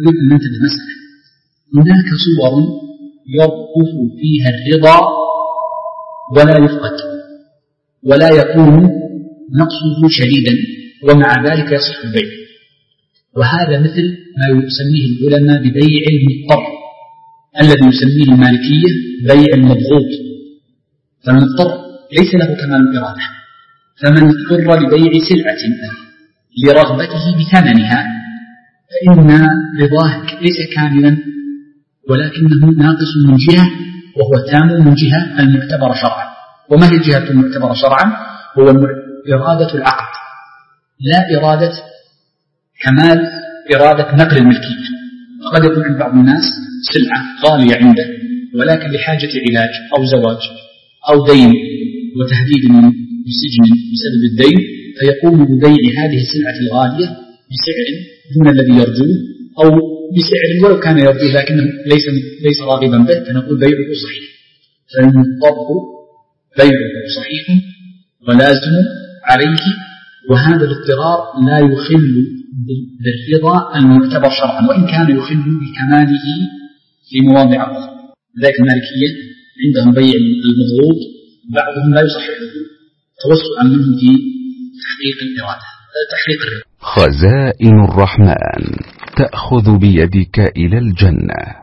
أريد أن ننتبه مسألة. هناك صور يرقف فيها الرضا ولا يفقد ولا يكون نقصه شديدا ومع ذلك يصح البيع، وهذا مثل ما يسميه العلماء ببيع المضطر الذي يسميه المالكية بيع المضغوط. فالمضطر ليس له كمال الإرادة، فمن اضطر لبيع سلعة لرغبته بثمنها فإن رضاه ليس كاملا ولكنه ناقص من جهة وهو تام من جهة المعتبرة شرعا. وما هي الجهة المعتبرة شرعا؟ هو إرادة العقد، لا إرادة كمال إرادة نقل الملكية. فقد يكون عند بعض الناس سلعة غالية عنده ولكن لحاجة علاج أو زواج أو دين وتهديد بسجن بسبب الدين، فيقوم ببيع هذه السلعة الغالية بسعر دون الذي يرجوه أو بسعر ولو كان يرجوه لكنه ليس راغبا به، فنقول بيعه صحيح. فالمضطر بيعه صحيح ولازم عليه، وهذا الاضطرار لا يخل بالرضا المعتبر شرعا وإن كان يخل بكماله في مواضع أخرى. لذلك المالكية عندهم بيع المضغوط بعضهم لا يصححه توسعا منهم في تحقيق الإرادة تحقيق الرضا. خزائن الرحمن تأخذ بيدك إلى الجنة.